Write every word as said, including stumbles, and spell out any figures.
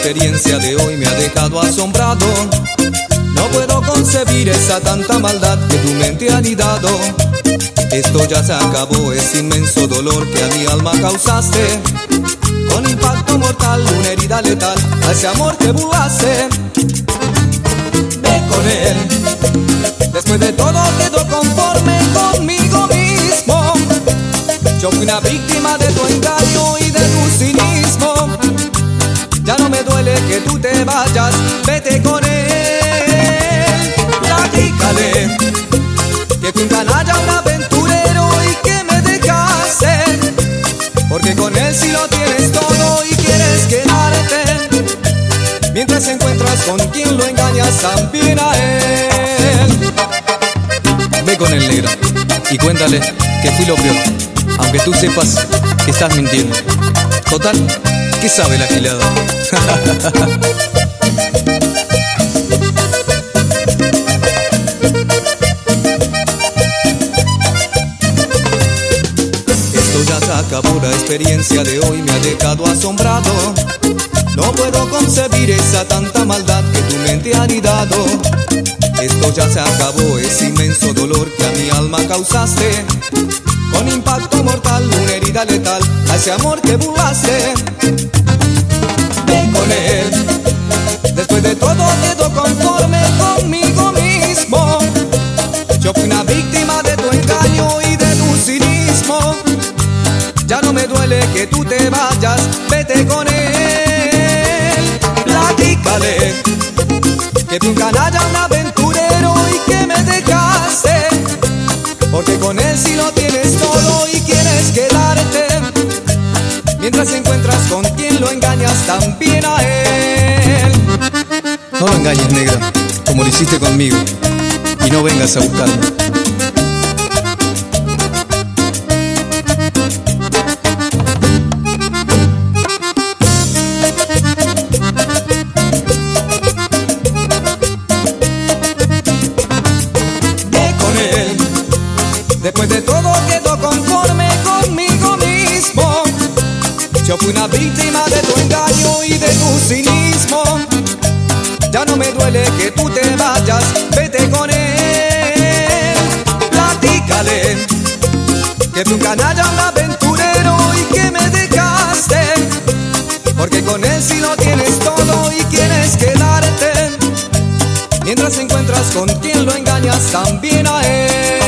experiencia de hoy me ha dejado asombrado. No puedo concebir esa tanta maldad que tu mente ha anidado. Esto ya se acabó, ese inmenso dolor que a mi alma causaste. Con impacto mortal, una herida letal a ese amor que burlaste. Ve con él, después de todo quedo conforme conmigo mismo. Yo fui una víctima de tu engaño y de tu cinismo. Ya no me duele que tú te vayas, vete con él. Platícale que fui un canalla, un aventurero y que me dejaste. Porque con él sí lo tienes todo y quieres quedarte, mientras encuentras con quien lo engañas también a él. Ve con él, negra, y cuéntale que fui lo peor, aunque tú sepas que estás mintiendo. Total, ¿qué sabe la gilada? Esto ya se acabó, la experiencia de hoy me ha dejado asombrado. No puedo concebir esa tanta maldad que tu mente ha anidado. Esto ya se acabó, ese inmenso dolor que a mi alma causaste. Con impacto mortal, una herida letal a ese amor que burlaste. Ve con él, después de todo quedo conforme conmigo mismo. Yo fui una víctima de tu engaño y de tu cinismo. Ya no me duele que tú te vayas, vete con él. Platícale que fui un canalla, un aventurero y que me dejaste. Porque con él sí lo tienes todo y quieres quedarte, mientras encuentras con quien lo engañas también a él. No lo engañes, negra, como lo hiciste conmigo, y no vengas a buscarme. Después de todo quedo conforme conmigo mismo. Yo fui una víctima de tu engaño y de tu cinismo. Ya no me duele que tú te vayas, vete con él. Platícale que fui un canalla, un aventurero y que me dejaste. Porque con él sí lo tienes todo y quieres quedarte, mientras encuentras con quien lo engañas también a él.